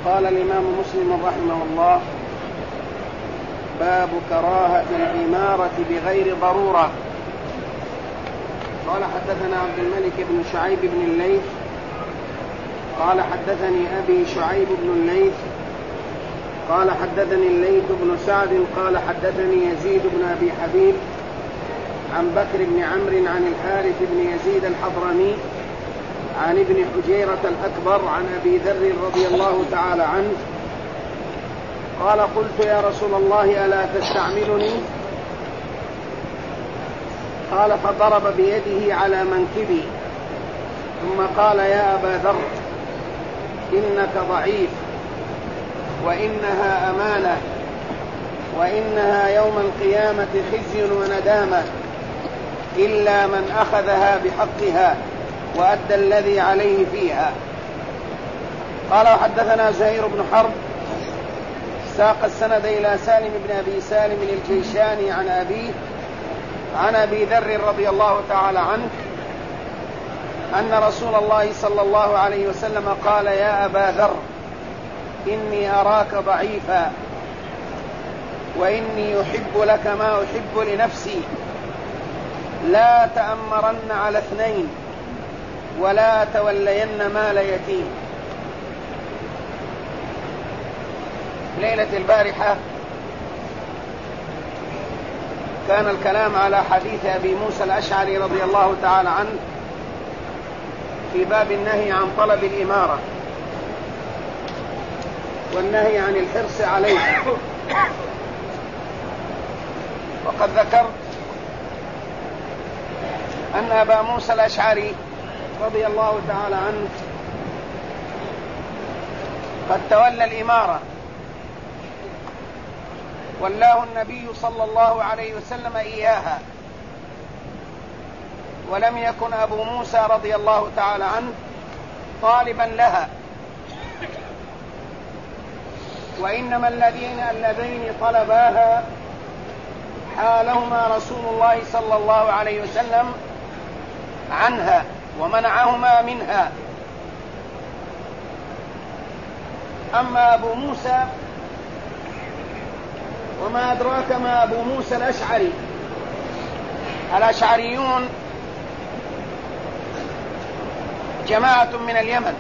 قال الإمام مسلم رحمه الله: باب كراهة الإمارة بغير ضرورة. قال: حدثنا عبد الملك بن شعيب بن الليث قال: حدثني أبي شعيب بن الليث قال: حدثني الليث بن سعد قال: حدثني يزيد بن أبي حبيب عن بكر بن عمرو عن الحارث بن يزيد الحضرمي عن ابن حجيرة الأكبر عن أبي ذر رضي الله تعالى عنه قال: قلت يا رسول الله ألا تستعملني؟ قال: فضرب بيده على منكبي ثم قال: يا أبا ذر إنك ضعيف، وإنها أمانة، وإنها يوم القيامة خزي وندامة، إلا من أخذها بحقها وأدى الذي عليه فيها. قال: وحدثنا زهير بن حرب ساق السند إلى سالم بن أبي سالم الجيشاني عن أبيه عن أبي ذر رضي الله تعالى عنه أن رسول الله صلى الله عليه وسلم قال: يا أبا ذر إني أراك ضعيفا، وإني أحب لك ما أحب لنفسي، لا تأمرن على اثنين، ولا تولين مال يتيم. ليلة البارحة كان الكلام على حديث أبي موسى الأشعري رضي الله تعالى عنه في باب النهي عن طلب الإمارة والنهي عن الحرص عليها. وقد ذكرت أن أبا موسى الأشعري رضي الله تعالى عنه قد تولى الإمارة، ولاه النبي صلى الله عليه وسلم إياها، ولم يكن أبو موسى رضي الله تعالى عنه طالبا لها، وإنما اللذين طلباها حالهما رسول الله صلى الله عليه وسلم عنها ومنعهما منها. أما أبو موسى وما أدراك ما أبو موسى الأشعري، الأشعريون جماعة من اليمن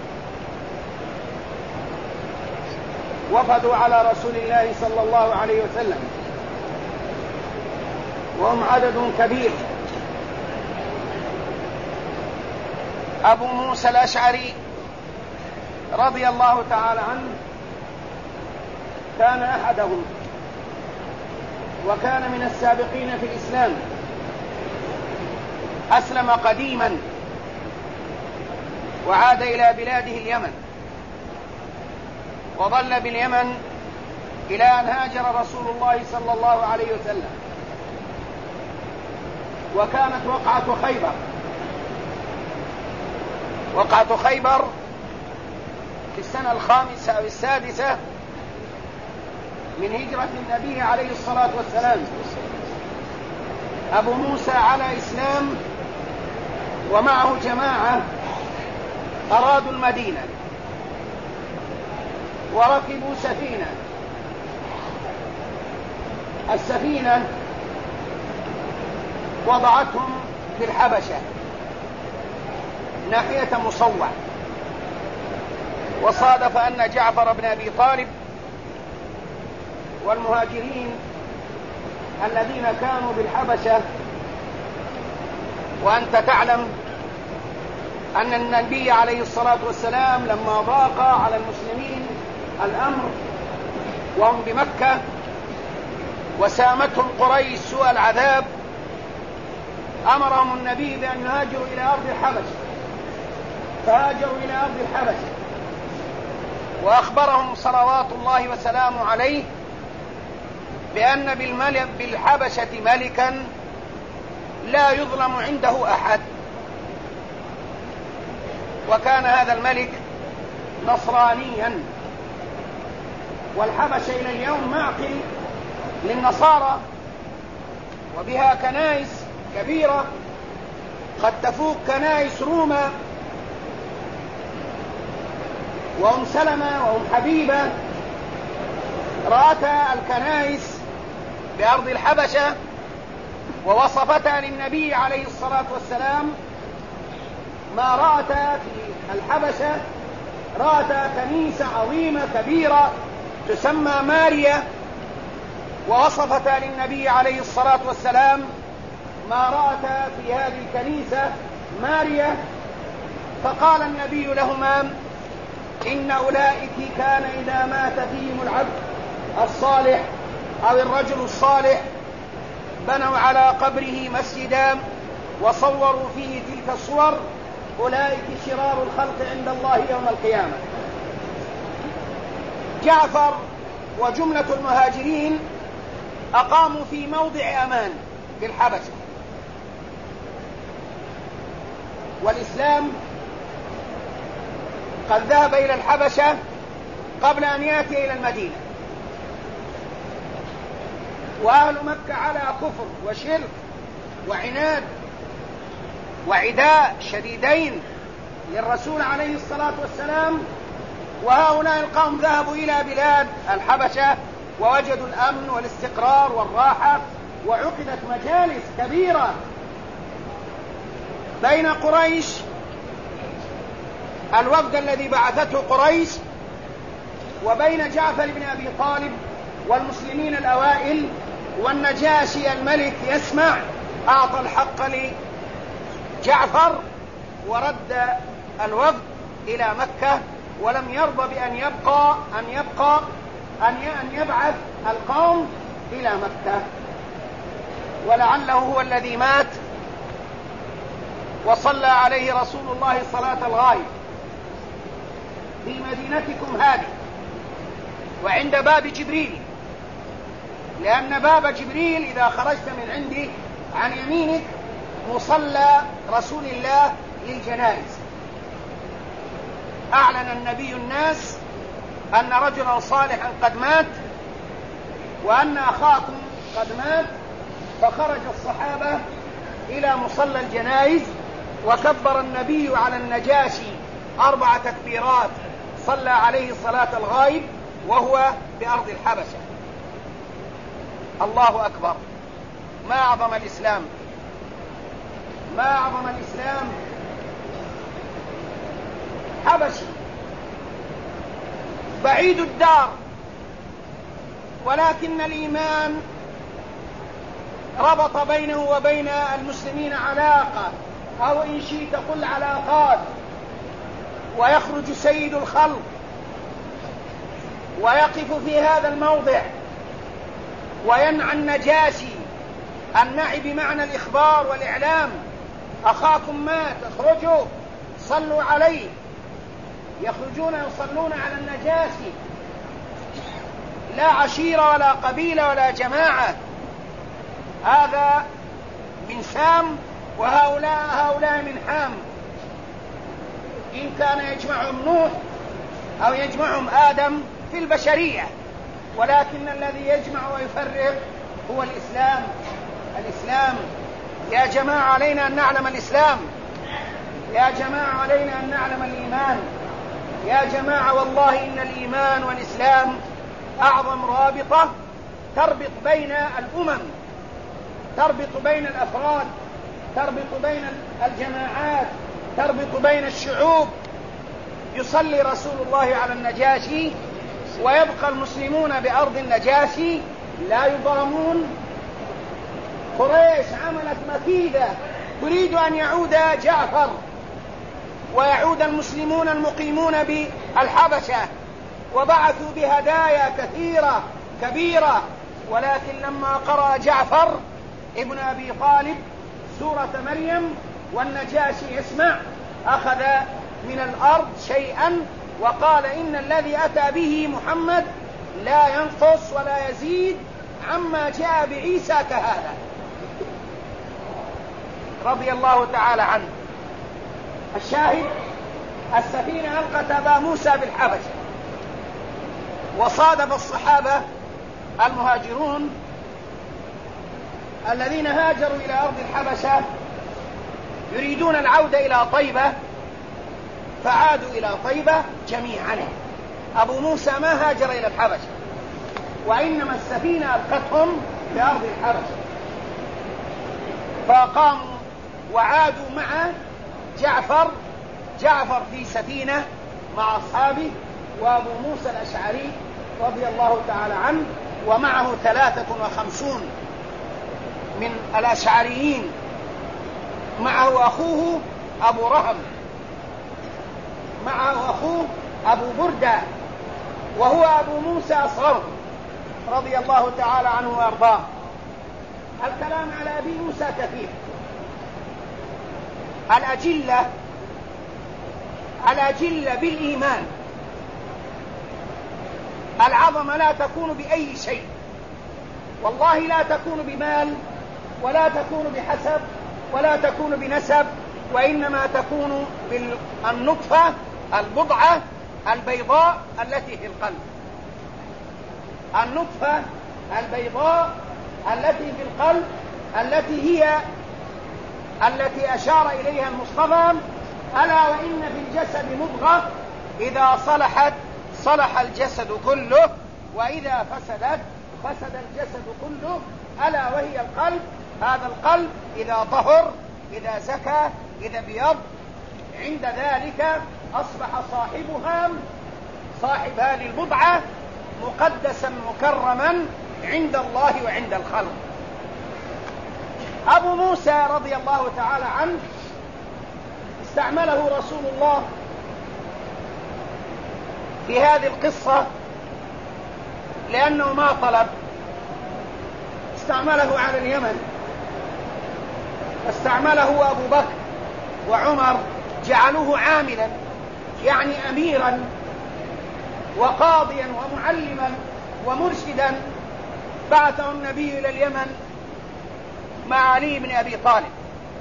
وفدوا على رسول الله صلى الله عليه وسلم، وهم عدد كبير. أبو موسى الأشعري رضي الله تعالى عنه كان أحدهم، وكان من السابقين في الإسلام، أسلم قديما وعاد إلى بلاده اليمن، وظل باليمن إلى أن هاجر رسول الله صلى الله عليه وسلم. وكانت وقعة خيبر في السنة 5 أو 6 من هجرة النبي عليه الصلاة والسلام. أبو موسى على إسلام ومعه جماعة أرادوا المدينة وركبوا سفينة. السفينة وضعتهم في الحبشة ناحية مصوع، وصادف أن جعفر بن أبي طالب والمهاجرين الذين كانوا بالحبشة، وأنت تعلم أن النبي عليه الصلاة والسلام لما ضاق على المسلمين الأمر وهم بمكة وسامتهم قريش سوء العذاب، أمرهم النبي بأن يهاجروا إلى أرض الحبشة، فهاجروا إلى أرض الحبشة، وأخبرهم صلوات الله وسلامه عليه بأن بالحبشة ملكا لا يظلم عنده أحد، وكان هذا الملك نصرانيا، والحبشة إلى اليوم معقل للنصارى، وبها كنائس كبيرة قد تفوق كنائس روما، وأم سلمة وأم حبيبة رأتا الكنائس بأرض الحبشة ووصفتا للنبي عليه الصلاة والسلام ما رأتا في الحبشة. رأتا كنيسة عظيمة كبيرة تسمى ماريا، ووصفتا للنبي عليه الصلاة والسلام ما رأتا في هذه الكنيسة ماريا، فقال النبي لهما: إن أولئك كان إذا مات فيهم العبد الصالح أو الرجل الصالح بنوا على قبره مسجدا وصوروا فيه تلك الصور، أولئك شرار الخلق عند الله يوم القيامة. جعفر وجملة المهاجرين أقاموا في موضع أمان في الحبشة، والإسلام قد ذهب إلى الحبشة قبل أن يأتي إلى المدينة، وأهل مكة على كفر وشرك وعناد وعداء شديدين للرسول عليه الصلاة والسلام، وهؤلاء القوم ذهبوا إلى بلاد الحبشة ووجدوا الأمن والاستقرار والراحة، وعقدت مجالس كبيرة بين قريش، الوفد الذي بعثته قريش، وبين جعفر بن أبي طالب والمسلمين الأوائل، والنجاشي الملك يسمع أعطى الحق لجعفر ورد الوفد إلى مكة، ولم يرضى بأن يبعث القوم إلى مكة، ولعله هو الذي مات وصلى عليه رسول الله صلاة الغائب في مدينتكم هذه وعند باب جبريل، لأن باب جبريل إذا خرجت من عنده عن يمينك مصلى رسول الله للجنائز. أعلن النبي الناس أن رجلا صالحا قد مات وأن أخاكم قد مات، فخرج الصحابة إلى مصلى الجنائز، وكبر النبي على النجاشي 4 تكبيرات، صلى عليه صلاة الغائب وهو بأرض الحبشة. الله أكبر! ما أعظم الإسلام، ما أعظم الإسلام! حبشي بعيد الدار، ولكن الإيمان ربط بينه وبين المسلمين علاقة، أو إن شئت قل علاقات، ويخرج سيد الخلق ويقف في هذا الموضع وينعى النجاشي، النعي بمعنى الإخبار والإعلام: أخاكم مات، اخرجوا صلوا عليه. يخرجون يصلون على النجاشي، لا عشيرة ولا قبيلة ولا جماعة، هذا من سام وهؤلاء من حام، إن كان يجمعهم نوح أو يجمعهم آدم في البشرية، ولكن الذي يجمع ويفرق هو الإسلام. الإسلام يا جماعة علينا أن نعلم الإسلام، يا جماعة علينا أن نعلم الإيمان، يا جماعة والله إن الإيمان والإسلام أعظم رابطة تربط بين الأمم، تربط بين الأفراد، تربط بين الجماعات، تربط بين الشعوب. يصلي رسول الله على النجاشي ويبقى المسلمون بأرض النجاشي لا يضامون. قريش عملت مكيدة تريد أن يعود جعفر ويعود المسلمون المقيمون بالحبشة، وبعثوا بهدايا كثيرة كبيرة، ولكن لما قرأ جعفر ابن أبي طالب سورة مريم والنجاشي يسمع، أخذ من الأرض شيئا وقال: إن الذي أتى به محمد لا ينقص ولا يزيد عما جاء بعيسى كهذا، رضي الله تعالى عنه. الشاهد: السفينة ألقت أبا موسى بالحبشة، وصادف الصحابة المهاجرون الذين هاجروا إلى أرض الحبشة يريدون العودة إلى طيبة، فعادوا إلى طيبة جميعا. أبو موسى ما هاجر إلى الحبشة، وإنما السفينة ألقتهم في أرض الحبشة، فقاموا وعادوا مع جعفر في سفينة مع أصحابه، وأبو موسى الأشعري رضي الله تعالى عنه ومعه 53 من الأشعريين، معه أخوه أبو رهم، معه أخوه أبو بردة، وهو أبو موسى أصغر رضي الله تعالى عنه وأرضاه. الكلام على أبي موسى كثير. الأجلة بالإيمان. العظمة لا تكون بأي شيء، والله لا تكون بمال، ولا تكون بحسب، ولا تكون بنسب، وإنما تكون بالنطفة البضعة البيضاء التي في القلب. النطفة البيضاء التي في القلب، التي أشار إليها المصطفى: ألا وإن في الجسد مضغة إذا صلحت صلح الجسد كله، وإذا فسدت فسد الجسد كله، ألا وهي القلب. هذا القلب إذا طهر، إذا زكى، إذا بيض، عند ذلك أصبح صاحب هذه البضعة مقدسا مكرما عند الله وعند الخلق. أبو موسى رضي الله تعالى عنه استعمله رسول الله في هذه القصة لأنه ما طلب، استعمله على اليمن، استعمله أبو بكر وعمر، جعلوه عاملا يعني أميرا وقاضيا ومعلما ومرشدا. بعثه النبي إلى اليمن مع علي بن أبي طالب،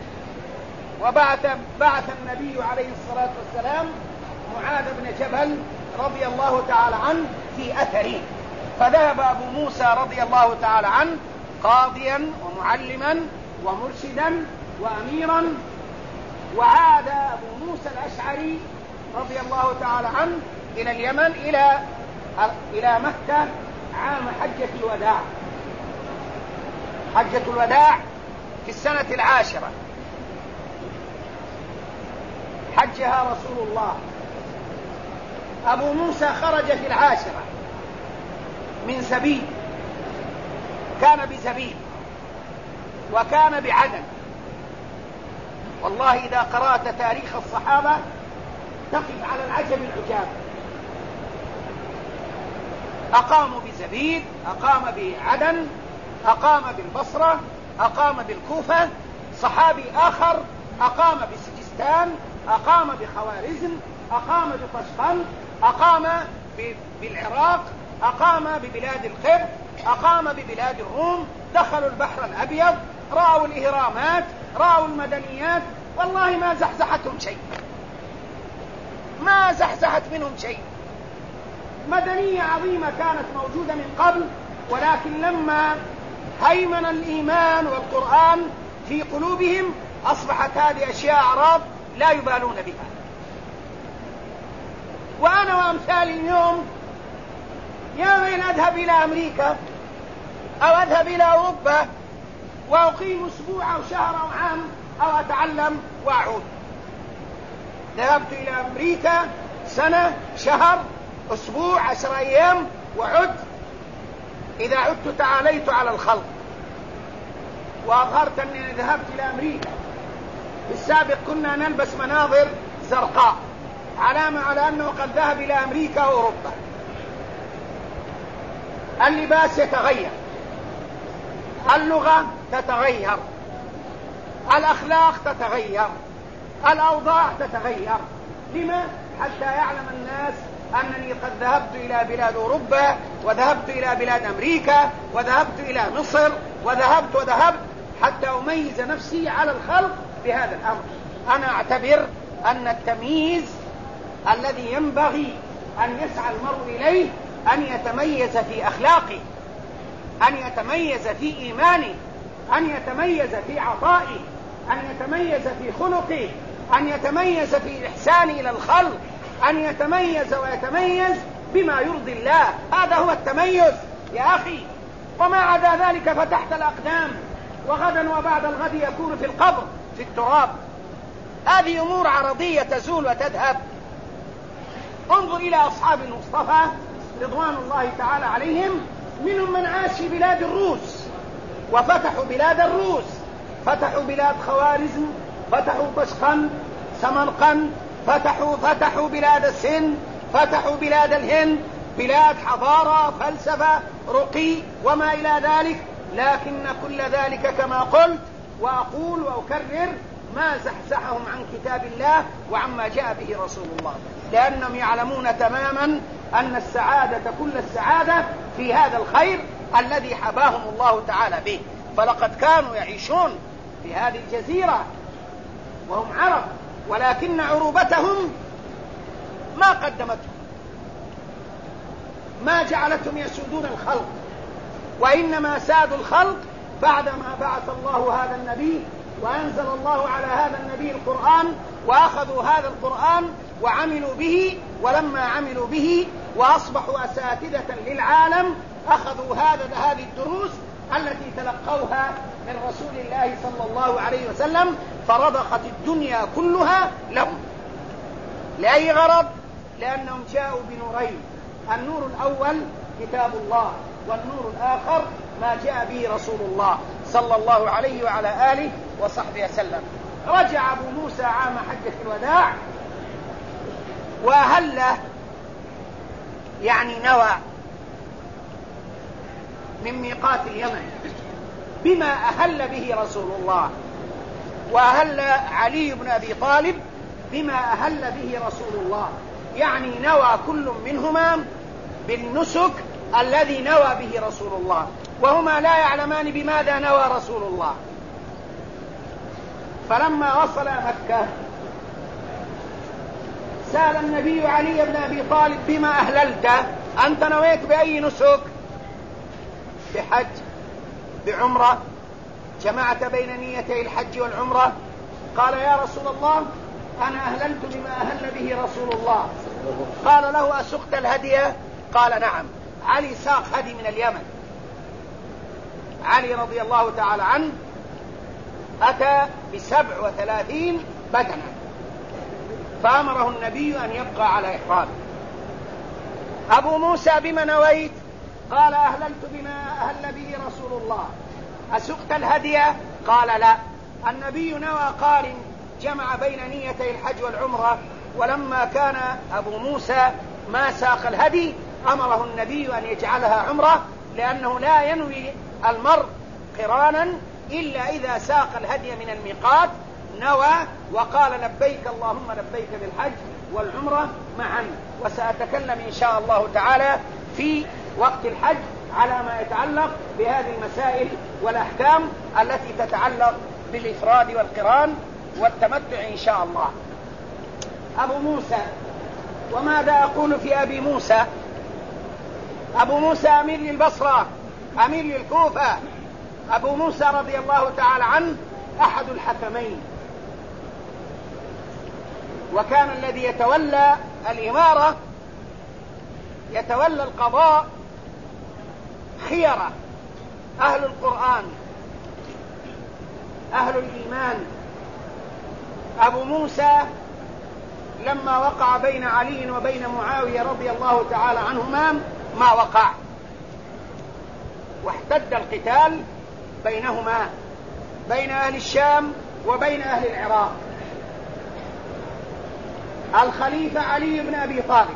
وبعث النبي عليه الصلاة والسلام معاذ بن جبل رضي الله تعالى عنه في أثره، فذهب أبو موسى رضي الله تعالى عنه قاضيا ومعلما ومرشدا وأميرا، وعاد أبو موسى الأشعري رضي الله تعالى عنه إلى اليمن إلى مكة عام حجة الوداع. حجة الوداع في السنة 10 حجها رسول الله. أبو موسى خرج في 10 من سبيل، كان بسبيل وكان بعدن. والله إذا قرأت تاريخ الصحابة تقف على العجب العجاب. أقاموا بزبيد، أقام بعدن، أقام بالبصرة، أقام بالكوفة. صحابي آخر أقام بسجستان، أقام بخوارزم، أقام بطشقند، أقام بالعراق، أقام ببلاد القبط، أقام ببلاد الروم. دخلوا البحر الأبيض، رأوا الإهرامات، رأوا المدنيات. والله ما زحزحتهم شيء، ما زحزحت منهم شيء. مدنية عظيمة كانت موجودة من قبل، ولكن لما هيمن الإيمان والقرآن في قلوبهم أصبحت هذه أشياء أعراض لا يبالون بها. وأنا وأمثالي اليوم يا من أذهب إلى أمريكا أو أذهب إلى أوروبا وأقيم أسبوع أو شهر أو عام أو أتعلم وأعود. ذهبت إلى أمريكا سنة، شهر، أسبوع، 10 أيام وعدت. إذا عدت تعاليت على الخلق وأظهرت أني ذهبت إلى أمريكا. في السابق كنا نلبس مناظر زرقاء، علامة على أنه قد ذهب إلى أمريكا وأوروبا. اللباس يتغير، اللغة تتغير، الأخلاق تتغير، الأوضاع تتغير. لما؟ حتى يعلم الناس أنني قد ذهبت إلى بلاد أوروبا، وذهبت إلى بلاد أمريكا، وذهبت إلى مصر، وذهبت حتى أميز نفسي على الخلق بهذا الأمر. أنا أعتبر أن التمييز الذي ينبغي أن يسعى المرء إليه أن يتميز في أخلاقه، أن يتميز في إيمانه، أن يتميز في عطائه، أن يتميز في خلقه، أن يتميز في الإحسان إلى الخلق، أن يتميز ويتميز بما يرضي الله. هذا هو التميز يا أخي، وما عدا ذلك فتحت الأقدام، وغدا وبعد الغد يكون في القبر في التراب. هذه أمور عرضية تزول وتذهب. انظر إلى أصحاب المصطفى رضوان الله تعالى عليهم، منهم من عاش في بلاد الروس وفتحوا بلاد الروس، فتحوا بلاد خوارزم، فتحوا قشقند، سمرقند، فتحوا بلاد السند، فتحوا بلاد الهند، بلاد حضارة، فلسفة، رقي وما إلى ذلك. لكن كل ذلك كما قلت وأقول وأكرر ما زحزحهم عن كتاب الله وعما جاء به رسول الله، لأنهم يعلمون تماما أن السعادة كل السعادة في هذا الخير الذي حباهم الله تعالى به. فلقد كانوا يعيشون في هذه الجزيرة وهم عرب، ولكن عروبتهم ما قدمتهم، ما جعلتهم يسودون الخلق، وإنما سادوا الخلق بعدما بعث الله هذا النبي وأنزل الله على هذا النبي القرآن، وأخذوا هذا القرآن وعملوا به. ولما عملوا به وأصبحوا أساتذة للعالم، أخذوا هذه الدروس التي تلقوها من رسول الله صلى الله عليه وسلم، فرضخت الدنيا كلها لهم. لأي غرض؟ لأنهم جاءوا بنورين، النور الأول كتاب الله، والنور الآخر ما جاء به رسول الله صلى الله عليه وعلى آله وصحبه وسلم. رجع أبو موسى عام حجة الوداع وأهل، يعني نوى من ميقات اليمن بما أهل به رسول الله، وأهل علي بن أبي طالب بما أهل به رسول الله، يعني نوى كل منهما بالنسك الذي نوى به رسول الله، وهما لا يعلمان بماذا نوى رسول الله. فلما وصل مكة سأل النبي علي بن أبي طالب بما أهللت؟ أنت نويت بأي نسك؟ بحج، بعمرة، جمعت بين نيتي الحج والعمرة؟ قال يا رسول الله أنا أهللت بما أهل به رسول الله. قال له أسقت الهدي؟ قال نعم. علي ساق هدي من اليمن، علي رضي الله تعالى عنه أتى ب37 بدنة، فأمره النبي أن يبقى على إحرامه. أبو موسى بما نويت؟ قال أهللت بما أهل به رسول الله. أسقت الهدي؟ قال لا. النبي نوى قارن، جمع بين نيتي الحج والعمرة، ولما كان أبو موسى ما ساق الهدي أمره النبي أن يجعلها عمرة، لأنه لا ينوي المرء قرانا إلا إذا ساق الهدي من الميقات، نوى وقال لبيك اللهم لبيك بالحج والعمرة معا. وسأتكلم إن شاء الله تعالى في وقت الحج على ما يتعلق بهذه المسائل والأحكام التي تتعلق بالإفراد والقران والتمتع إن شاء الله. أبو موسى، وماذا أقول في أبي موسى؟ أبو موسى أمير للبصرة، أمير للكوفة. أبو موسى رضي الله تعالى عنه أحد الحكمين، وكان الذي يتولى الإمارة يتولى القضاء خيرة، أهل القرآن، أهل الإيمان. أبو موسى لما وقع بين علي وبين معاوية رضي الله تعالى عنهما ما وقع، واحتد القتال بينهما، بين أهل الشام وبين أهل العراق. الخليفة علي بن أبي طالب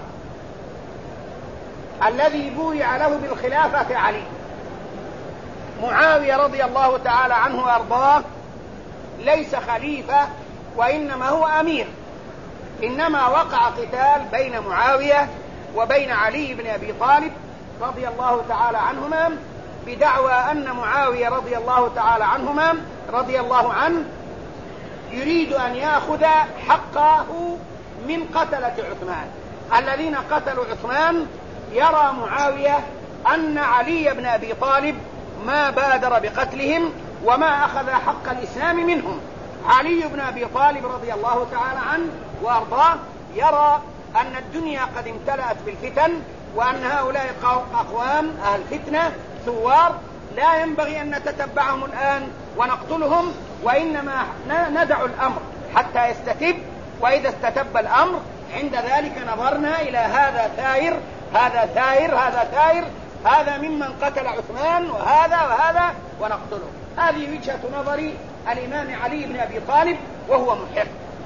الذي بويع له بالخلافة علي، معاوية رضي الله تعالى عنه وأرضاه ليس خليفة وإنما هو أمير، إنما وقع قتال بين معاوية وبين علي بن أبي طالب رضي الله تعالى عنهما بدعوى أن معاوية رضي الله تعالى عنه يريد أن يأخذ حقه من قتلة عثمان الذين قتلوا عثمان. يرى معاوية أن علي بن أبي طالب ما بادر بقتلهم وما أخذ حق الإسلام منهم، علي بن أبي طالب رضي الله تعالى عنه وأرضاه يرى أن الدنيا قد امتلأت بالفتن، وأن هؤلاء أقوام أهل فتنة ثوار لا ينبغي أن نتتبعهم الآن ونقتلهم، وإنما ندع الأمر حتى يستتب، وإذا استتب الأمر عند ذلك نظرنا إلى هذا ثائر هذا ثائر هذا ثائر، هذا ممن قتل عثمان وهذا ونقتله. هذه وجهة نظر الإمام علي بن أبي طالب وهو محق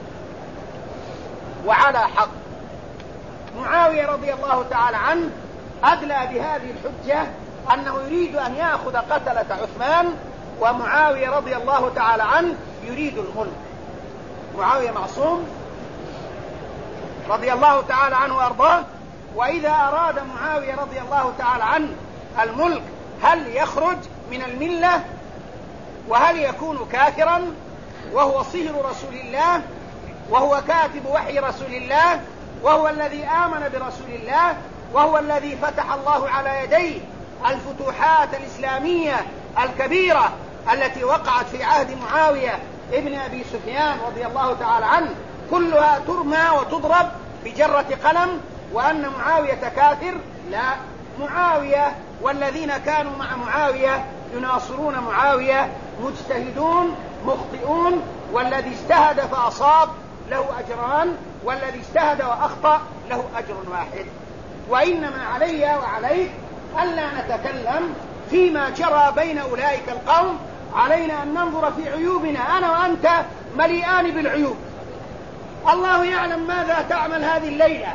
وعلى حق. معاوية رضي الله تعالى عنه أدلى بهذه الحجة أنه يريد أن يأخذ قتلة عثمان، ومعاوية رضي الله تعالى عنه يريد الملك. معاوية معصوم رضي الله تعالى عنه وأرضاه، وإذا أراد معاوية رضي الله تعالى عنه الملك هل يخرج من الملة وهل يكون كافرا وهو صهر رسول الله وهو كاتب وحي رسول الله وهو الذي آمن برسول الله وهو الذي فتح الله على يديه الفتوحات الإسلامية الكبيرة التي وقعت في عهد معاوية ابن أبي سفيان رضي الله تعالى عنه، كلها ترمى وتضرب بجرة قلم، وأن معاوية كافر؟ لا، معاوية والذين كانوا مع معاوية يناصرون معاوية مجتهدون مخطئون، والذي اجتهد فأصاب له أجران، والذي اجتهد وأخطأ له أجر واحد. وإنما علي وعليك ألا نتكلم فيما جرى بين أولئك القوم، علينا أن ننظر في عيوبنا. أنا وأنت مليئان بالعيوب، الله يعلم ماذا تعمل هذه الليلة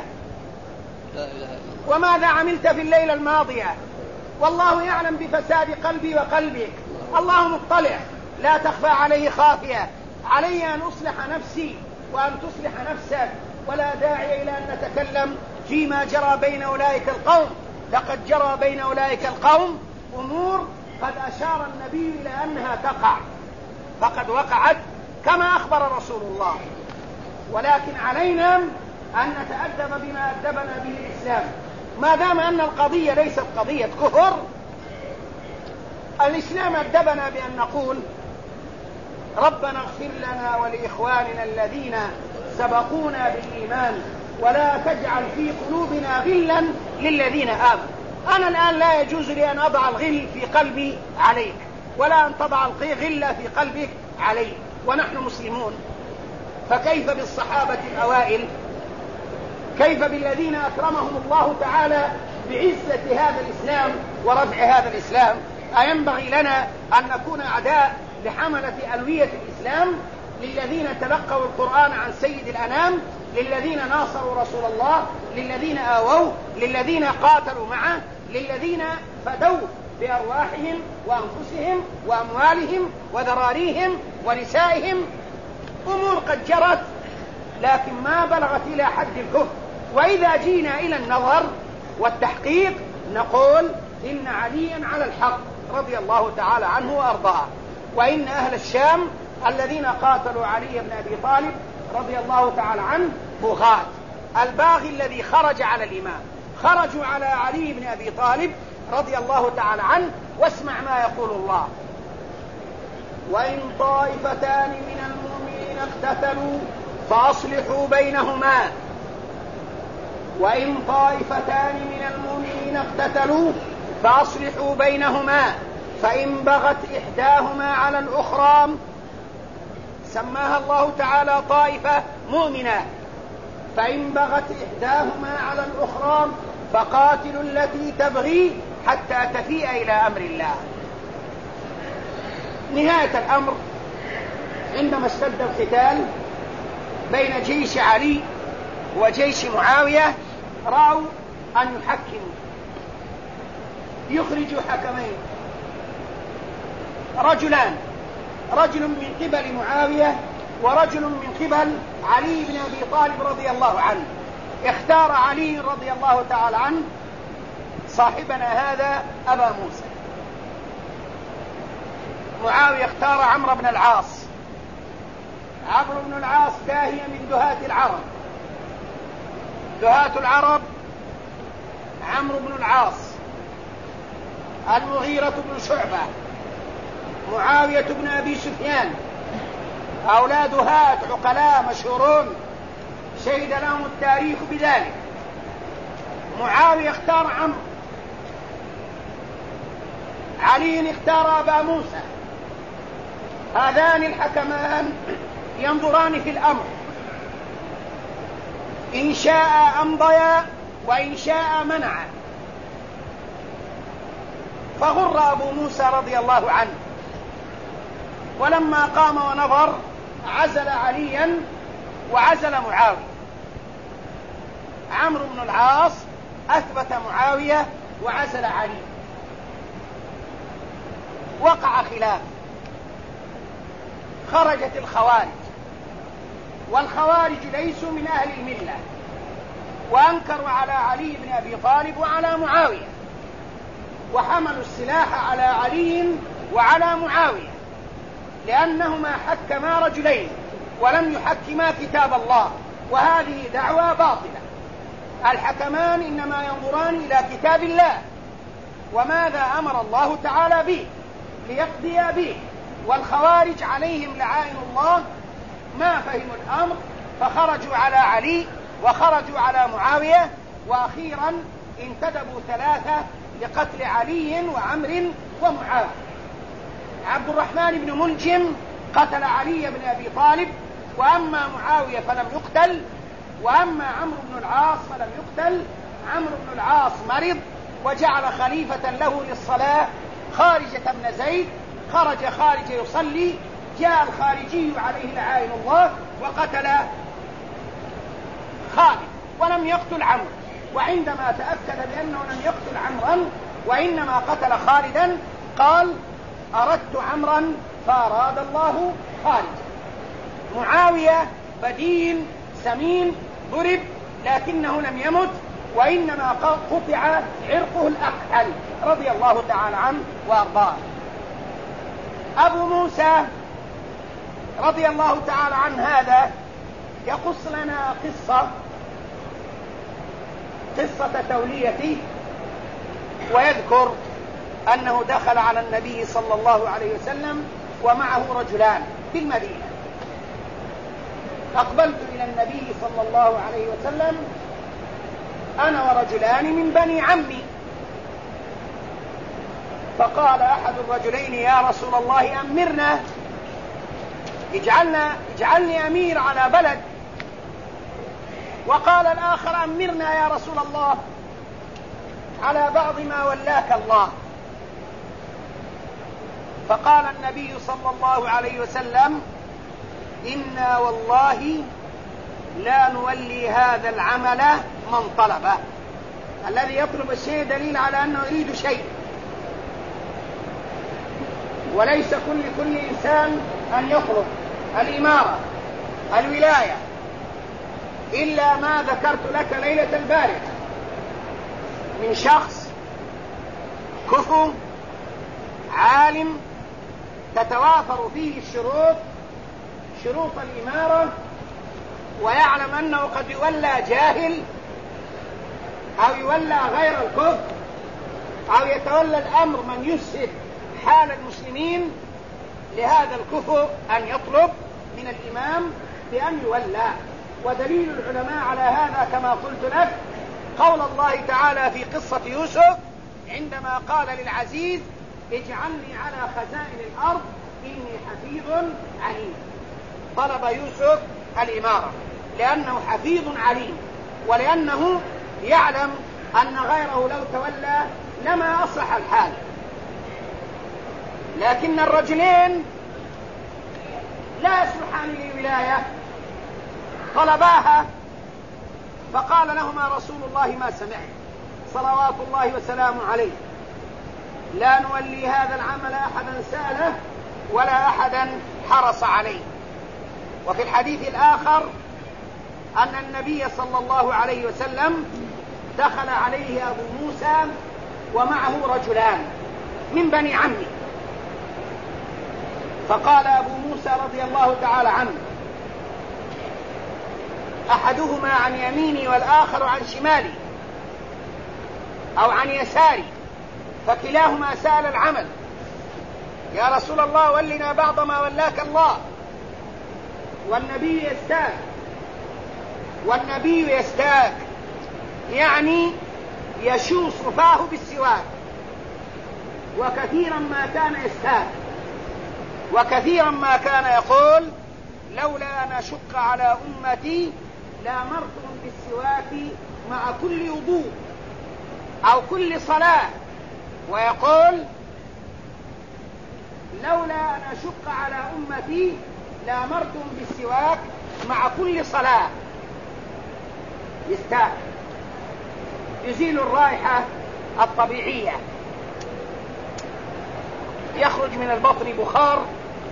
وماذا عملت في الليلة الماضية، والله يعلم بفساد قلبي وقلبك، الله مطلع لا تخفى عليه خافية. علي أن أصلح نفسي وأن تصلح نفسك، ولا داعي إلى أن نتكلم فيما جرى بين أولئك القوم. لقد جرى بين أولئك القوم أمور قد أشار النبي إلى أنها تقع، فقد وقعت كما أخبر رسول الله، ولكن علينا أن نتأدب بما أدبنا به الإسلام. ما دام أن القضية ليست قضية كفر، الإسلام أدبنا بأن نقول ربنا اغفر لنا ولإخواننا الذين سبقونا بالإيمان ولا تجعل في قلوبنا غلا للذين آمنوا. أنا الآن لا يجوز لي أن أضع الغل في قلبي عليك، ولا أن تضع الغل في قلبك علي، ونحن مسلمون. فكيف بالصحابة الأوائل؟ كيف بالذين أكرمهم الله تعالى بعزة هذا الإسلام ورفع هذا الإسلام؟ أينبغي لنا أن نكون أعداء لحملة ألوية الإسلام، للذين تلقوا القرآن عن سيد الأنام، للذين ناصروا رسول الله، للذين آووا، للذين قاتلوا معه، للذين فدوا بأرواحهم وأنفسهم وأموالهم وذراريهم ونسائهم؟ أمور قد جرت لكن ما بلغت إلى حد الكفر. وإذا جينا إلى النظر والتحقيق نقول إن عليا على الحق رضي الله تعالى عنه وأرضاه، وإن أهل الشام الذين قاتلوا علي بن أبي طالب رضي الله تعالى عنه بغاة. الباغي الذي خرج على الإمام خرجوا على علي بن أبي طالب رضي الله تعالى عنه. واسمع ما يقول الله: وإن طائفتان من المؤمنين اقتتلوا فأصلحوا بينهما. وإن طائفتان من المؤمنين اقتتلوا فأصلحوا بينهما، فإن بغت إحداهما على الأخرى، سماها الله تعالى طائفة مؤمنة، فإن بغت إحداهما على الأخرى فقاتلوا التي تبغي حتى تفيء إلى أمر الله. نهاية الأمر عندما اشتد القتال بين جيش علي وجيش معاوية، رأوا أن يحكموا، يخرجوا حكمين، رجلان، رجل من قبل معاوية ورجل من قبل علي بن أبي طالب رضي الله عنه. اختار علي رضي الله تعالى عنه صاحبنا هذا أبا موسى. معاوية اختار عمرو بن العاص. عمرو بن العاص داهية من دهاة العرب. دهاة العرب عمرو بن العاص، المغيرة بن شعبة، معاوية بن أبي سفيان، أولاد هات عقلاء مشهورون شهد لهم التاريخ بذلك. معاوية اختار عمرو، علي اختار أبا موسى. هذان الحكمان ينظران في الأمر، إن شاء أمضيا وإن شاء منعا. فغر أبو موسى رضي الله عنه، ولما قام ونظر عزل عليا وعزل معاوية. عمرو بن العاص أثبت معاوية وعزل علي. وقع خلاف، خرجت الخوارج، والخوارج ليسوا من أهل الملة، وأنكروا على علي بن أبي طالب وعلى معاوية، وحملوا السلاح على علي وعلى معاوية، لأنهما حكما رجلين ولم يحكما كتاب الله، وهذه دعوى باطلة. الحكمان إنما ينظران إلى كتاب الله وماذا أمر الله تعالى به ليقضي به، والخوارج عليهم لعائن الله ما فهموا الأمر، فخرجوا على علي وخرجوا على معاوية، وأخيرا انتدبوا ثلاثة لقتل علي وعمر ومعاوية. عبد الرحمن بن ملجم قتل علي بن أبي طالب، وأما معاوية فلم يقتل، وأما عمرو بن العاص فلم يقتل. عمرو بن العاص مرض وجعل خليفة له للصلاة خارجة بن زيد، خرج خارج يصلي، جاء الخارجي عليه لعائن الله وقتل خالد ولم يقتل عمرو، وعندما تأكد بأنه لم يقتل عمرا وإنما قتل خالدا قال أردت عمرا فأراد الله خالدا. معاوية بدين سمين ضرب لكنه لم يمت، وإنما قطع عرقه الأكحل رضي الله تعالى عنه وأرضاه. أبو موسى رضي الله تعالى عنه هذا يقص لنا قصة توليته، ويذكر أنه دخل على النبي صلى الله عليه وسلم ومعه رجلان في المدينة. أقبلت إلى النبي صلى الله عليه وسلم أنا ورجلان من بني عمي، فقال أحد الرجلين يا رسول الله أمرنا، اجعلني أمير على بلد. وقال الآخر أمرنا يا رسول الله على بعض ما ولاك الله. فقال النبي صلى الله عليه وسلم إنا والله لا نولي هذا العمل من طلبه. الذي يطلب الشيء دليل على أنه يريد شيء، وليس كل إنسان أن يطلب الإمارة الولاية إلا ما ذكرت لك ليلة البارحة من شخص كفو عالم تتوافر فيه شروط الإمارة، ويعلم أنه قد يولى جاهل أو يولى غير الكفء أو يتولى الأمر من يسهل حال المسلمين. لهذا الكفء أن يطلب من الإمام بأن يولى. ودليل العلماء على هذا كما قلت لك قول الله تعالى في قصة يوسف عندما قال للعزيز اجعلني على خزائن الأرض إني حفيظ عليم. طلب يوسف الإمارة لأنه حفيظ عليم، ولأنه يعلم أن غيره لو تولى لما أصلح الحال. لكن الرجلين لا يصلحان للولاية، طلباها، فقال لهما رسول الله ما سمعت صلوات الله وسلامه عليه لا نولي هذا العمل أحدا سأله ولا أحدا حرص عليه. وفي الحديث الآخر أن النبي صلى الله عليه وسلم دخل عليه أبو موسى ومعه رجلان من بني عمه، فقال أبو موسى رضي الله تعالى عنه أحدهما عن يميني والآخر عن شمالي أو عن يساري، فكلاهما سأل العمل. يا رسول الله ولنا بعض ما ولاك الله. والنبي يستاك يعني يشوص فاه بالسواك، وكثيرا ما كان يستاك، وكثيرا ما كان يقول لولا أن أشق على أمتي لأمرتهم بالسواك مع كل وضوء أو كل صلاة، ويقول لولا أن أشق على أمتي لأمرتهم بالسواك مع كل صلاة. يستاك يزيل الرائحة الطبيعية، يخرج من البطن بخار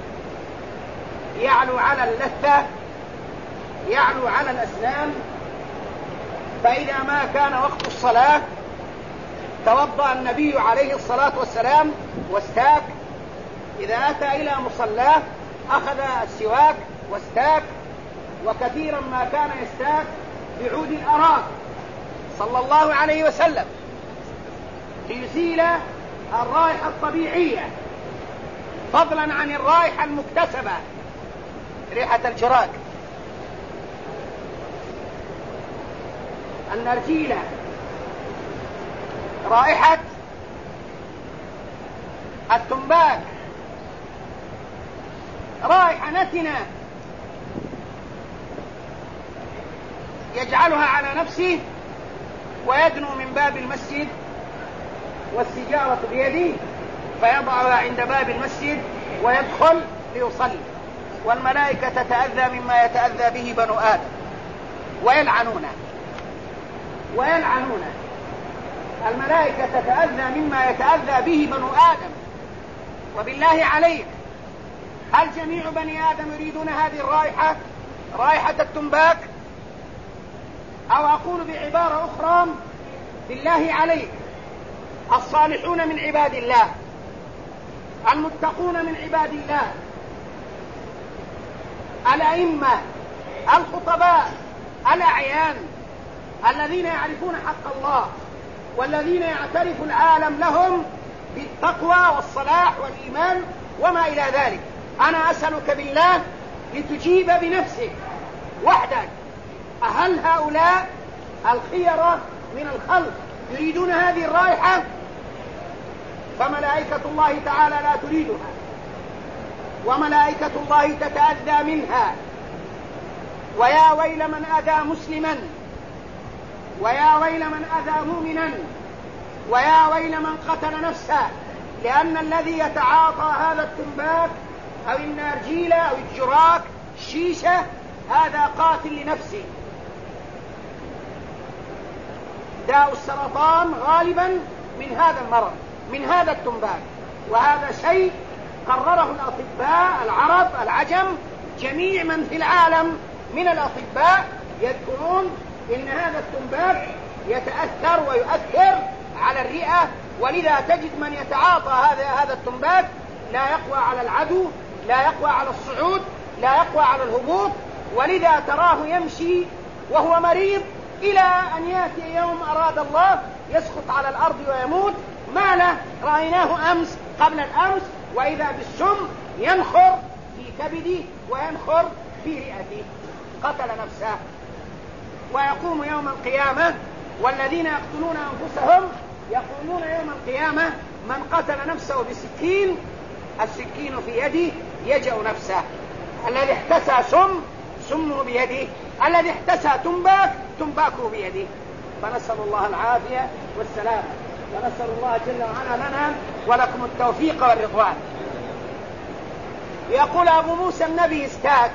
يعلو على اللثة، يعلو على الأسنان، فإذا ما كان وقت الصلاة توضأ النبي عليه الصلاة والسلام واستاك. إذا أتى إلى مصلاه أخذ السواك واستاك، وكثيرا ما كان يستاك بعود الأراك صلى الله عليه وسلم ليزيل الرائحة الطبيعية، فضلا عن الرائحة المكتسبة ريحة الجراك. النرجيلة رائحة التنباك، رائحة نتنة يجعلها على نفسه ويدنو من باب المسجد والسجارة بيده فيضعها عند باب المسجد ويدخل ليصلي، والملائكة تتأذى مما يتأذى به بنو آدم ويلعنونه. الملائكة تتأذى مما يتأذى به بنو آدم. وبالله عليك، هل جميع بني آدم يريدون هذه الرائحة، رائحة التنباك؟ أو أقول بعبارة أخرى، بالله عليك، الصالحون من عباد الله، المتقون من عباد الله، الأئمة، الخطباء، الأعيان، الذين يعرفون حق الله والذين يعترف العالم لهم بالتقوى والصلاح والإيمان وما إلى ذلك، أنا أسألك بالله لتجيب بنفسك وحدك، هل هؤلاء الخيرة من الخلق يريدون هذه الرائحة؟ فملائكة الله تعالى لا تريدها، وملائكة الله تتأذى منها. ويا ويل من أذى مسلما، ويا ويل من أذى مؤمنا، ويا ويل من قتل نفسه، لأن الذي يتعاطى هذا التنباك أو النارجيلة أو الجراك الشيشة هذا قاتل لنفسه. داء السرطان غالبا من هذا المرض، من هذا التنباك، وهذا شيء قرره الأطباء العرب العجم، جميع من في العالم من الأطباء يذكرون إن هذا التنباك يتأثر ويؤثر على الرئة، ولذا تجد من يتعاطى هذا التنباك لا يقوى على العدو، لا يقوى على الصعود، لا يقوى على الهبوط، ولذا تراه يمشي وهو مريض إلى أن يأتي يوم أراد الله يسقط على الأرض ويموت. ما له؟ رأيناه أمس قبل الأمس وإذا بالسم ينخر في كبده وينخر في رئته، قتل نفسه. ويقوم يوم القيامة والذين يقتلون أنفسهم يقومون يوم القيامة من قتل نفسه بسكين، السكين في يده يجأ نفسه، الذي احتسى سمه بيده، الذي احتسى تنباكه بيده. فنسأل الله العافية والسلامة، ونسأل الله جل وعلا لنا ولكم التوفيق والرضوان. يقول أبو موسى النبي استاك،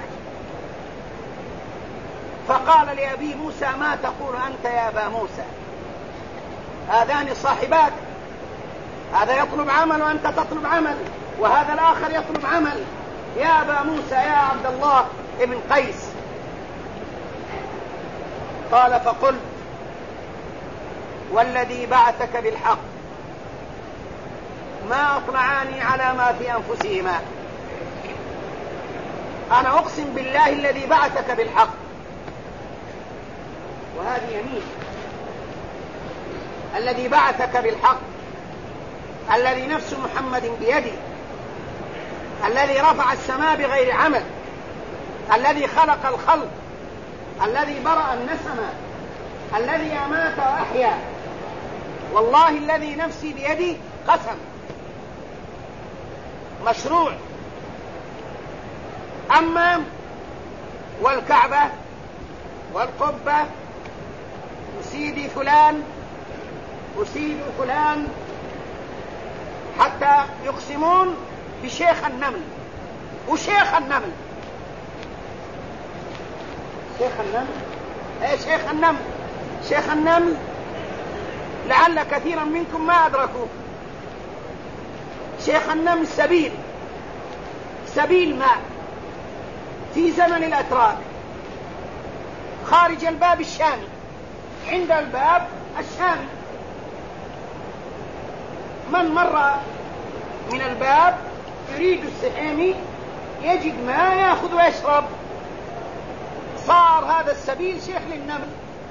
فقال لأبي موسى ما تقول أنت يا أبا موسى؟ هذان صاحبات، هذا يطلب عمل وأنت تطلب عمل، وهذا الآخر يطلب عمل. يا أبا موسى يا عبد الله ابن قيس. قال فقل والذي بعثك بالحق ما أطلعاني على ما في أنفسهما. أنا أقسم بالله الذي بعثك بالحق، وهذه يمين، الذي بعثك بالحق، الذي نفس محمد بيده، الذي رفع السماء بغير عمل، الذي خلق الخلق، الذي برأ النسمة، الذي أمات وأحيا. والله الذي نفسي بيده قسم مشروع. أما والكعبة والقبة وسيدي فلان وسيد فلان، حتى يقسمون بشيخ النمل. وشيخ النمل، شيخ النمل، ايه شيخ النمل؟ شيخ النمل لعل كثيرا منكم ما أدركوا. شيخ النمل سبيل ماء في زمن الأتراك خارج الباب الشامي، عند الباب الشامي. من مر من الباب يريد السحيمي يجد ماء يأخذ ويشرب. صار هذا السبيل شيخ للنمل.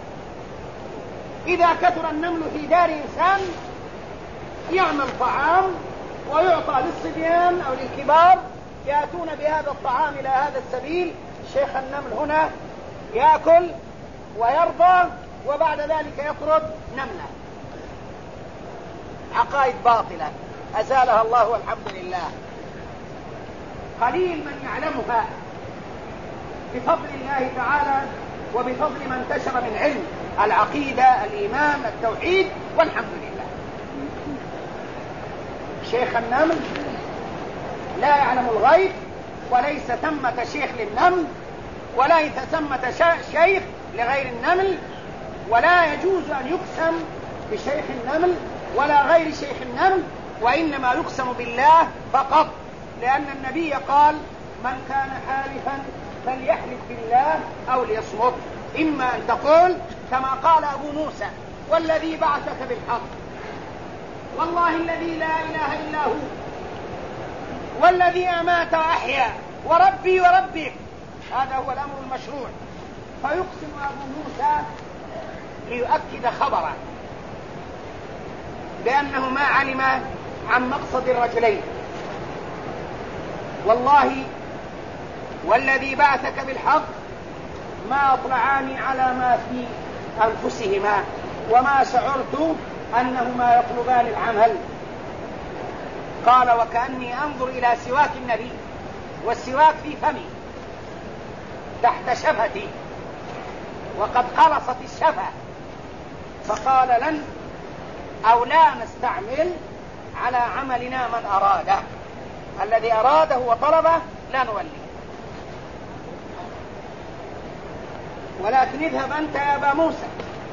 إذا كثر النمل في دار إنسان يعمل طعام ويعطى للصبيان أو للكبار، يأتون بهذا الطعام إلى هذا السبيل. شيخ النمل هنا يأكل ويرضى، وبعد ذلك يطرد نملة. عقائد باطلة أزالها الله والحمد لله. قليل من يعلمها بفضل الله تعالى وبفضل من انتشر من علم العقيدة، الإيمان، التوحيد، والحمد لله. شيخ النمل لا يعلم الغيب، وليس ثمة شيخ للنمل، وليس ثمة شيخ لغير النمل، ولا يجوز أن يقسم بشيخ النمل ولا غير شيخ النمل، وإنما يقسم بالله فقط، لأن النبي قال: من كان حالفا فليحلف بالله أو ليصمت. إما أن تقول كما قال أبو موسى: والذي بعثك بالحق، والله الذي لا إله إلا هو، والذي أمات وأحيا، وربي وربك. هذا هو الأمر المشروع. فيقسم أبو موسى ليؤكد خبره بأنه ما علم عن مقصد الرجلين. والله والذي بعثك بالحق ما أطلعاني على ما في أنفسهما، وما شعرت أنهما يطلبان العمل. قال: وكأني أنظر إلى سواك النبي، والسواك في فمي تحت شفتي، وقد خلصت الشفة. فقال: لن أو لا نستعمل على عملنا من أراده، الذي أراده وطلبه لا نولي، ولكن اذهب أنت يا أبا موسى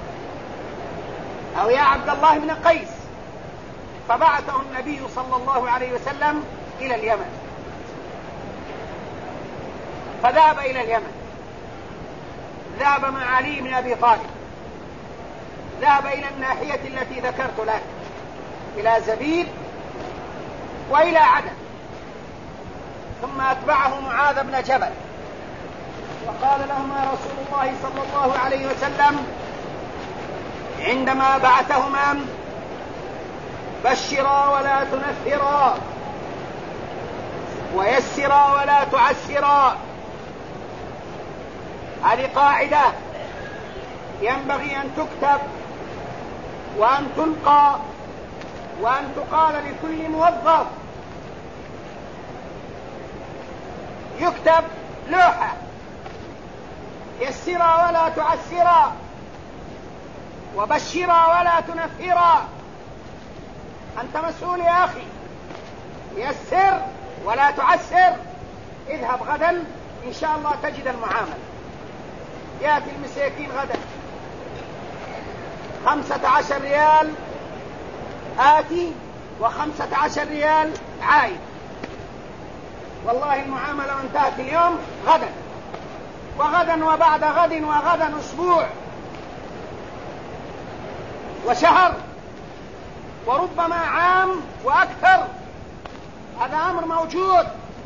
أو يا عبد الله بن قيس. فبعثه النبي صلى الله عليه وسلم إلى اليمن، فذهب إلى اليمن، ذهب مع علي بن أبي طالب، ذهب إلى الناحية التي ذكرت لك، إلى زبيد وإلى عدن. ثم أتبعه معاذ بن جبل، وقال لهما رسول الله صلى الله عليه وسلم عندما بعثهما: بشرا ولا تنفرا، ويسرا ولا تعسرا. هذه قاعدة ينبغي أن تكتب وأن تلقى وأن تقال لكل موظف. يكتب لوحة: يسرا ولا تعسرا، وبشرا ولا تنفرا. أنت مسؤول يا أخي، يسر ولا تعسر. اذهب غدا إن شاء الله تجد المعامل. يأتي المساكين غدا 15 ريال آتي و15 ريال عايد. والله المعاملة انتهت اليوم، غدا وغدا وبعد غد وغدا أسبوع وشهر وربما عام وأكثر. هذا أمر موجود.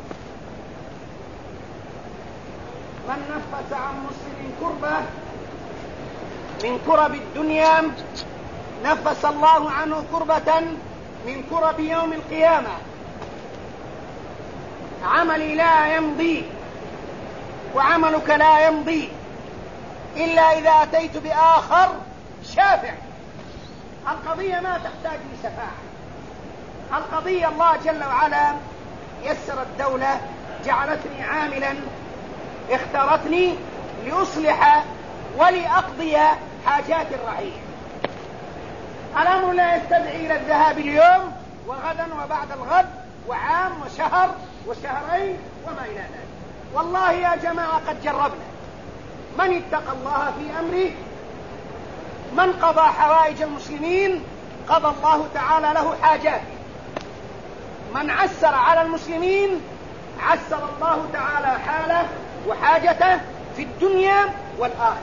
من نفس عن مسلم كربة من كرب الدنيا نفس الله عنه كربة من كرب يوم القيامة. عملي لا يمضي وعملك لا يمضي إلا إذا أتيت بآخر شافع. القضية ما تحتاج لشفاعة، القضية الله جل وعلا يسر الدولة، جعلتني عاملا، اختارتني لأصلح ولأقضي حاجات الرعية. الأمر لا يستدعي إلى الذهاب اليوم وغدا وبعد الغد وعام وشهر وشهرين وما إلى ذلك. والله يا جماعة قد جربنا، من اتقى الله في أمره، من قضى حوائج المسلمين قضى الله تعالى له حاجاته، من عسر على المسلمين عسر الله تعالى حاله وحاجته في الدنيا والآخرة.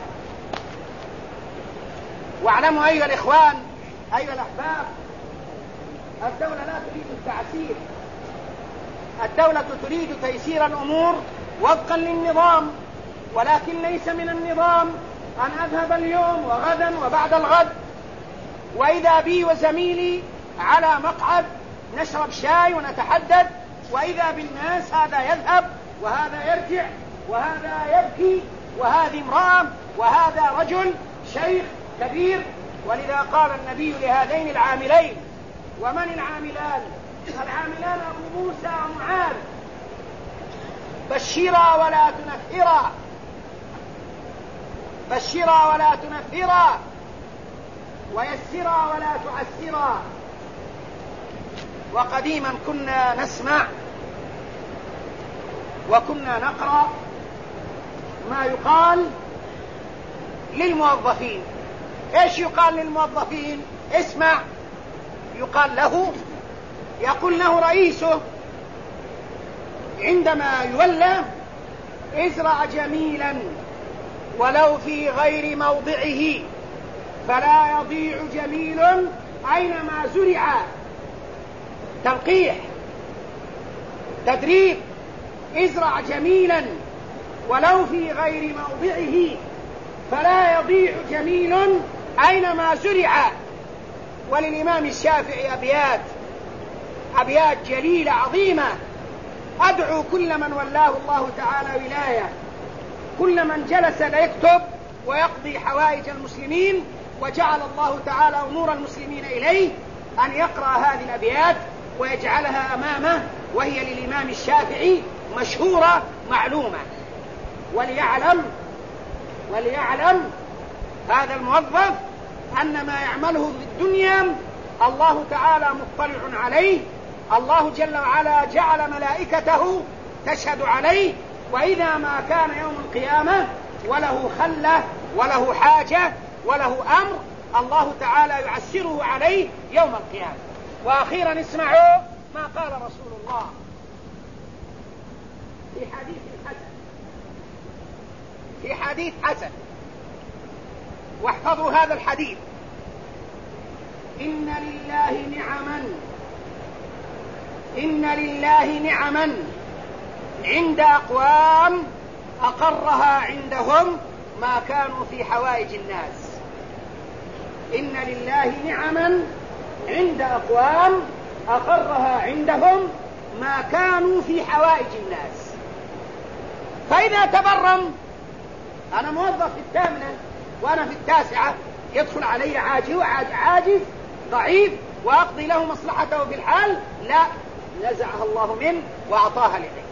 واعلموا أيها الإخوان أيها الأحباب، الدولة لا تريد التعسير، الدولة تريد تيسير الأمور وفقا للنظام، ولكن ليس من النظام أن أذهب اليوم وغدا وبعد الغد وإذا بي وزميلي على مقعد نشرب شاي ونتحدث، وإذا بالناس هذا يذهب وهذا يرجع وهذا يبكي وهذه امرأة وهذا رجل شيخ كبير. ولذا قال النبي لهذين العاملين، ومن العاملان؟ العاملان أبو موسى ومعاذ، بشرا ولا تنفرا، بشرا ولا تنفرا، ويسرا ولا تعسرا. وقديما كنا نسمع وكنا نقرأ ما يقال للموظفين. ايش يقال للموظفين؟ اسمع، يقال له، يقول له رئيسه عندما يولى: ازرع جميلا ولو في غير موضعه فلا يضيع جميل أينما زرع. تلقيح، تدريب، ازرع جميلا ولو في غير موضعه فلا يضيع جميل أينما زرع. وللإمام الشافعي أبيات جليلة عظيمة: أدعو كل من ولاه الله تعالى ولاية، كل من جلس ليكتب ويقضي حوائج المسلمين وجعل الله تعالى أمور المسلمين إليه، أن يقرأ هذه الأبيات ويجعلها أمامه، وهي للإمام الشافعي مشهورة معلومة. وليعلم هذا الموظف أن ما يعمله في الدنيا الله تعالى مطلع عليه، الله جل وعلا جعل ملائكته تشهد عليه، وإذا ما كان يوم القيامة وله خلة وله حاجة وله أمر الله تعالى يعسره عليه يوم القيامة. وأخيرا اسمعوا ما قال رسول الله في حديث حسن، واحفظوا هذا الحديث: إن لله نعما عند أقوام أقرها عندهم ما كانوا في حوائج الناس. إن لله نعما عند أقوام أقرها عندهم ما كانوا في حوائج الناس. فإذا تبرم، أنا موظف في الثامنة وأنا في التاسعة، يدخل علي عاجز ضعيف وأقضي له مصلحته في الحال، لا، نزعها الله منه وأعطاها لغيره.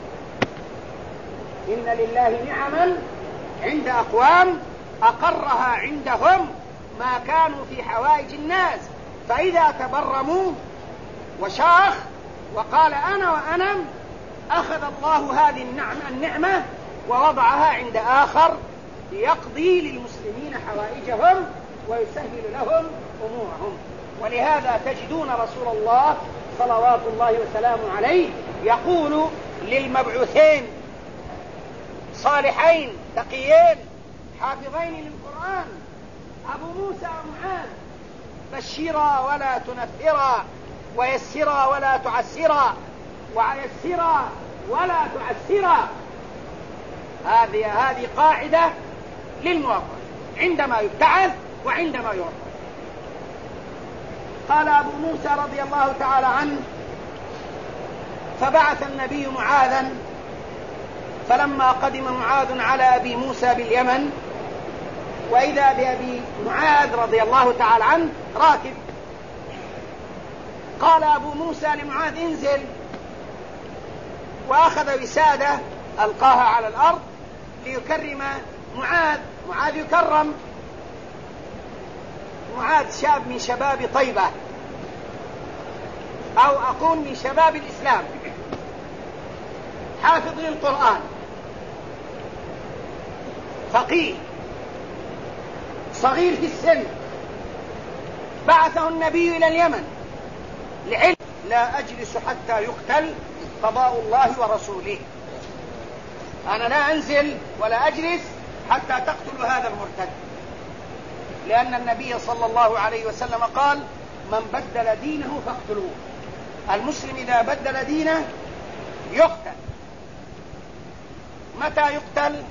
إن لله نعما عند أقوام أقرها عندهم ما كانوا في حوائج الناس، فإذا تبرموا وشاخ وقال أنا أخذ الله هذه النعمة ووضعها عند آخر ليقضي للمسلمين حوائجهم ويسهل لهم أمورهم. ولهذا تجدون رسول الله صلوات الله وسلامه عليه يقول للمبعوثين صالحين تقيين حافظين للقرآن أبو موسى ومعاذ: بشرا ولا تنفرا، ويسرا ولا تعسرا، ويسرا ولا تعسرا. هذه قاعدة للموظف عندما يبتعث وعندما يوظف. قال أبو موسى رضي الله تعالى عنه: فبعث النبي معاذا فلما قدم معاذ على أبي موسى باليمن وإذا بأبي معاذ رضي الله تعالى عنه راكب، قال أبو موسى لمعاذ انزل، وأخذ وسادة ألقاها على الأرض ليكرم معاذ. معاذ يكرم، معاذ شاب من شباب طيبة، أو أقول من شباب الإسلام، حافظ للقرآن، فقيه، صغير في السن، بعثه النبي إلى اليمن لعلم. لا أجلس حتى يقتل قضاء الله ورسوله، أنا لا أنزل ولا أجلس حتى تقتل هذا المرتد، لأن النبي صلى الله عليه وسلم قال من بدل دينه فاقتلوه. المسلم إذا بدل دينه يقتل. متى يقتل؟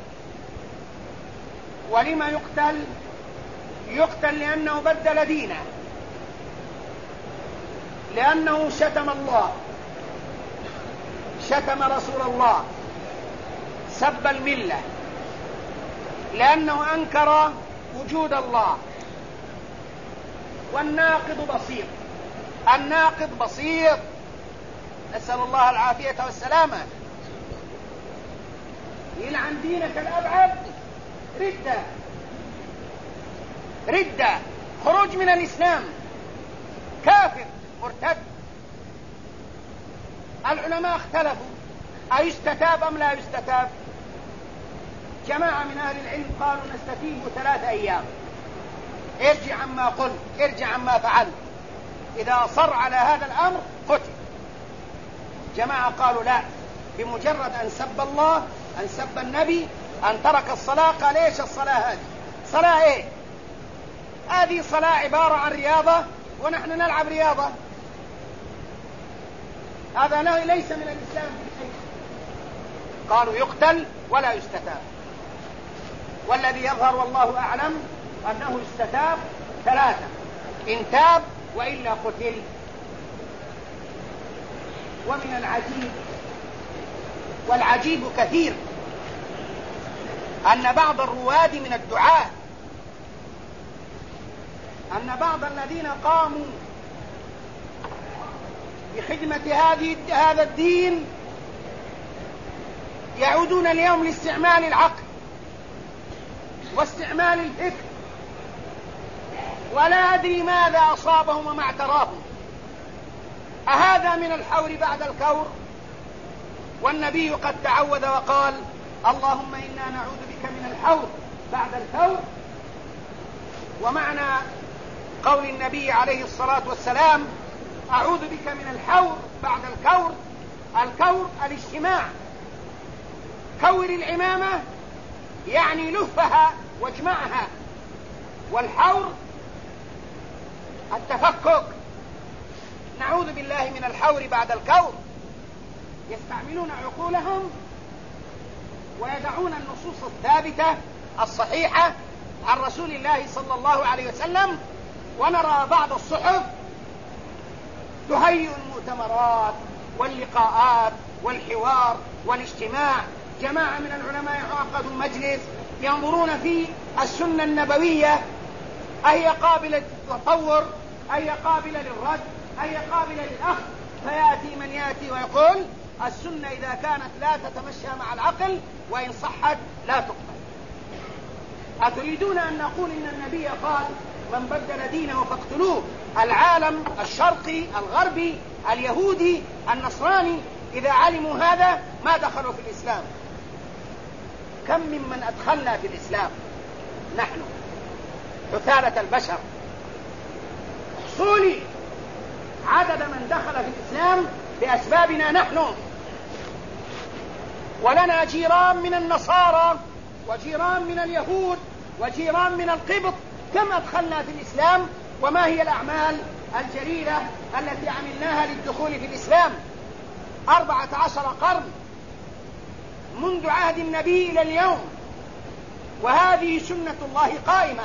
ولما يقتل؟ يقتل لأنه بدل دينه، لأنه شتم الله، شتم رسول الله، سب الملة، لأنه أنكر وجود الله. والناقض بسيط، الناقض بسيط، نسأل الله العافية والسلامة. يلعن دينك الأبعد ردة، ردة، خروج من الإسلام، كافر مرتد. العلماء اختلفوا أيستتاب أم لا يستتاب؟ جماعة من أهل العلم قالوا نستتيب 3 أيام، ارجع عما قلت، ارجع عما فعلت، إذا أصر على هذا الأمر قتل. جماعة قالوا لا، بمجرد أن سب الله، أن سب النبي، أن ترك الصلاة. قال ايش الصلاة هذه؟ صلاة ايه؟ هذه صلاة عبارة عن رياضة ونحن نلعب رياضة، هذا ليس من الإسلام في شيء. قالوا يقتل ولا يستتاب. والذي يظهر والله أعلم أنه يستتاب 3، إن تاب وإلا قتل. ومن العجيب، والعجيب كثير، أن بعض الرواد من الدعاة، أن بعض الذين قاموا بخدمة هذا الدين يعودون اليوم لاستعمال العقل واستعمال الفكر، ولا أدري ماذا أصابهم وما اعتراهم. أهذا من الحور بعد الكور؟ والنبي قد تعوذ وقال اللهم إنا نعوذ بك من الحور بعد الكور. ومعنى قول النبي عليه الصلاة والسلام أعوذ بك من الحور بعد الكور، الكور الاجتماع، كور العمامة يعني لفها واجمعها، والحور التفكك. نعوذ بالله من الحور بعد الكور. يستعملون عقولهم ويدعون النصوص الثابتة الصحيحة عن رسول الله صلى الله عليه وسلم، ونرى بعض الصحف تهيئ المؤتمرات واللقاءات والحوار والاجتماع. جماعة من العلماء عقدوا مجلس ينظرون في السنة النبوية، أهي قابلة للتطور، أهي قابلة للرد، أهي قابلة للأخذ. فيأتي من يأتي ويقول السنة إذا كانت لا تتمشى مع العقل وإن صحت لا تقبل. أتريدون أن نقول إن النبي قال من بدل دينه فاقتلوه؟ العالم الشرقي الغربي اليهودي النصراني إذا علموا هذا ما دخلوا في الإسلام. كم ممن أدخلنا في الإسلام نحن حثالة البشر، حصولي عدد من دخل في الإسلام بأسبابنا نحن. ولنا جيران من النصارى وجيران من اليهود وجيران من القبط، كم أدخلنا في الإسلام؟ وما هي الأعمال الجليلة التي عملناها للدخول في الإسلام؟ 14 قرن منذ عهد النبي إلى اليوم، وهذه سنة الله قائمة،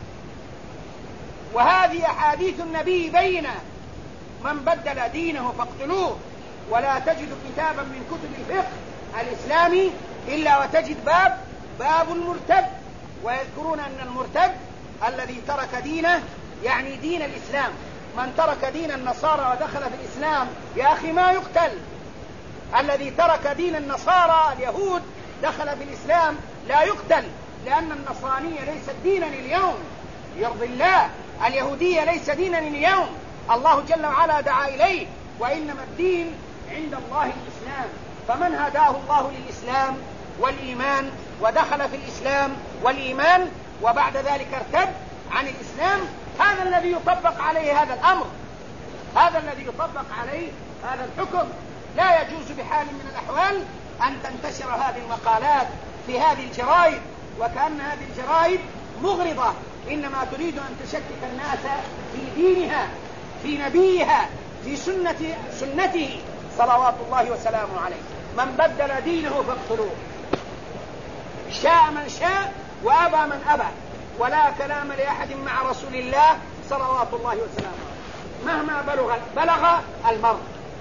وهذه أحاديث النبي بينة. من بدل دينه فاقتلوه. ولا تجد كتابا من كتب الفقه الإسلامي إلا وتجد باب المرتد، ويذكرون أن المرتد الذي ترك دينه يعني دين الإسلام. من ترك دين النصارى ودخل في الإسلام يا أخي ما يقتل. الذي ترك دين النصارى اليهود دخل في الإسلام لا يقتل، لأن النصرانية ليست دينا اليوم يرضي الله، اليهودية ليس دينا اليوم الله جل وعلا دعا إليه، وإنما الدين عند الله الإسلام. فمن هداه الله للإسلام والإيمان ودخل في الإسلام والإيمان وبعد ذلك ارتد عن الإسلام، هذا الذي يطبق عليه هذا الأمر، هذا الذي يطبق عليه هذا الحكم. لا يجوز بحال من الأحوال أن تنتشر هذه المقالات في هذه الجرائد، وكأن هذه الجرائد مغرضة، إنما تريد أن تشكك الناس في دينها، في نبيها، في سنته صلوات الله وسلامه عليه. من بدل دينه فاقتلوه، شاء من شاء وأبى من أبى، ولا كلام لأحد مع رسول الله صلوات الله وسلامه مهما بلغ المرء.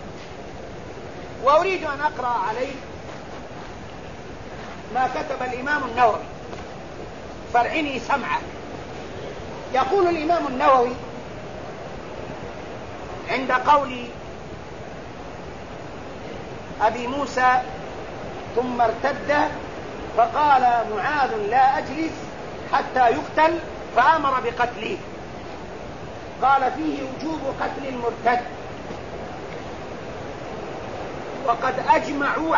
وأريد أن أقرأ عليه ما كتب الإمام النووي، فارعني سمعك. يقول الإمام النووي عند قول أبي موسى ثم ارتد فقال معاذ لا أجلس حتى يقتل فأمر بقتله، قال فيه وجوب قتل المرتد وقد أجمعوا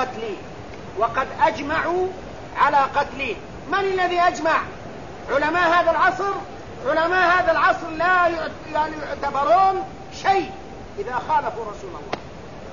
على قتله. من الذي أجمع؟ علماء هذا العصر. علماء هذا العصر لا يعتبرون شيء إذا خالفوا رسول الله،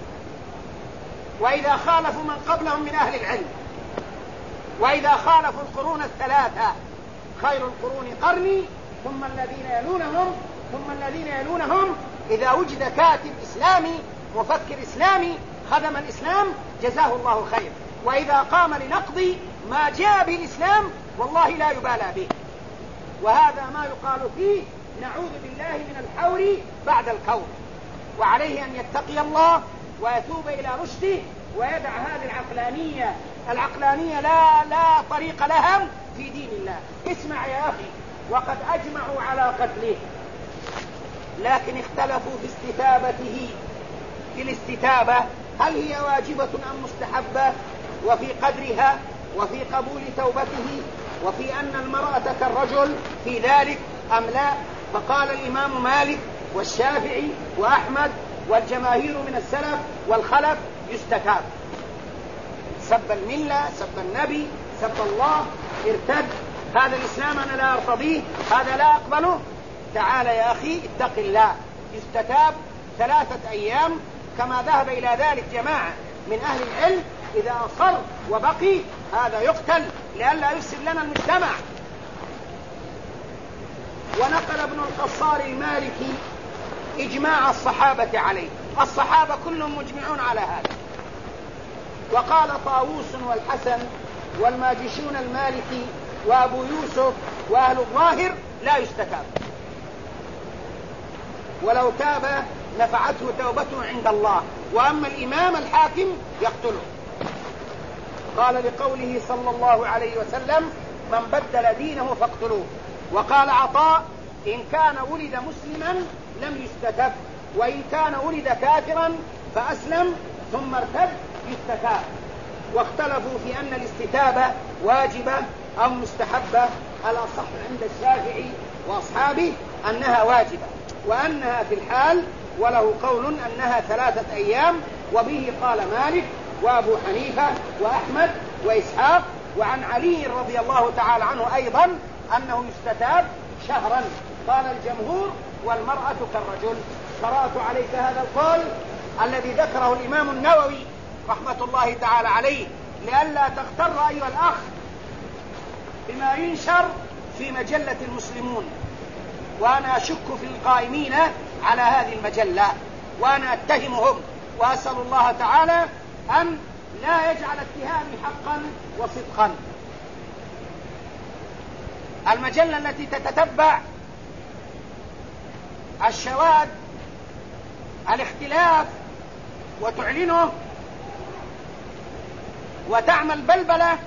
وإذا خالفوا من قبلهم من أهل العلم، وإذا خالفوا القرون الثلاثة، خير القرون قرني ثم الذين يلونهم ثم الذين يلونهم. إذا وجد كاتب إسلامي مفكر إسلامي خدم الإسلام جزاه الله خير، وإذا قام لنقض ما جاء به الإسلام والله لا يبالى به. وهذا ما يقال فيه نعوذ بالله من الحور بعد الكور. وعليه أن يتقي الله ويتوب إلى رشده ويدع هذه العقلانية لا طريق لها في دين الله. اسمع يا أخي، وقد أجمعوا على قتله، لكن اختلفوا في استتابته. في الاستتابة هل هي واجبة أم مستحبة، وفي قدرها، وفي قبول توبته، وفي أن المرأة كالرجل في ذلك أم لا. فقال الإمام مالك والشافعي وأحمد والجماهير من السلف والخلف يستتاب. سب الملة، سب النبي، سب الله، ارتد، هذا الإسلام أنا لا أرتضيه، هذا لا أقبله. تعال يا أخي اتق الله، يستتاب 3 أيام كما ذهب إلى ذلك جماعة من أهل العلم. إذا أصر وبقي هذا يقتل لئلا يفسد لنا المجتمع. ونقل ابن القصار المالكي إجماع الصحابة عليه، الصحابة كلهم مجمعون على هذا. وقال طاووس والحسن والماجشون المالكي وأبو يوسف وأهل الظاهر لا يستتاب، ولو تاب نفعته توبته عند الله، وأما الإمام الحاكم يقتله. قال لقوله صلى الله عليه وسلم من بدل دينه فاقتلوه. وقال عطاء إن كان ولد مسلما لم يستتب، وإن كان ولد كافرا فأسلم ثم ارتد يستتاب. واختلفوا في أن الاستتابة واجبة أو مستحبة. الأصح عند الشافعي وأصحابه أنها واجبة وأنها في الحال، وله قول أنها 3 أيام، وبه قال مالك وأبو حنيفة وأحمد وإسحاق. وعن علي رضي الله تعالى عنه أيضا أنه يستتاب شهرا. قال الجمهور والمرأة كالرجل. قرأت عليك هذا القول الذي ذكره الإمام النووي رحمة الله تعالى عليه، لئلا تغتر أيها الأخ بما ينشر في مجلة المسلمون. وأنا أشك في القائمين على هذه المجلة، وأنا أتهمهم، وأسأل الله تعالى أن لا يجعل اتهامي حقا وصدقا. المجلة التي تتتبع الشواذ الاختلاف وتعلنه وتعمل بلبلة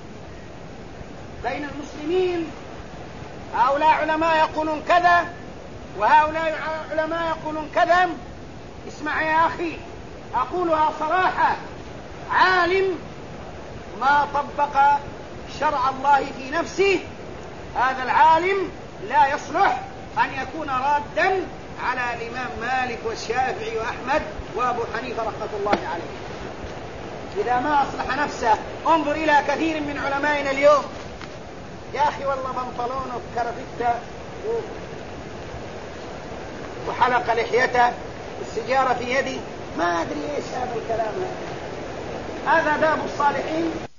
بين المسلمين. هؤلاء علماء يقولون كذا وهؤلاء علماء يقولون كذا. اسمع يا أخي، أقولها صراحة، عالم ما طبق شرع الله في نفسه هذا العالم لا يصلح أن يكون رادا على الإمام مالك والشافعي وأحمد وأبو حنيفة رحمة الله عليه. إذا ما أصلح نفسه انظر إلى كثير من علمائنا اليوم، يا أخي والله بنطلونه كرفتة وحلق لحيته السجارة في يدي، ما أدري إيش هذا الكلام. هذا داب الصالحين.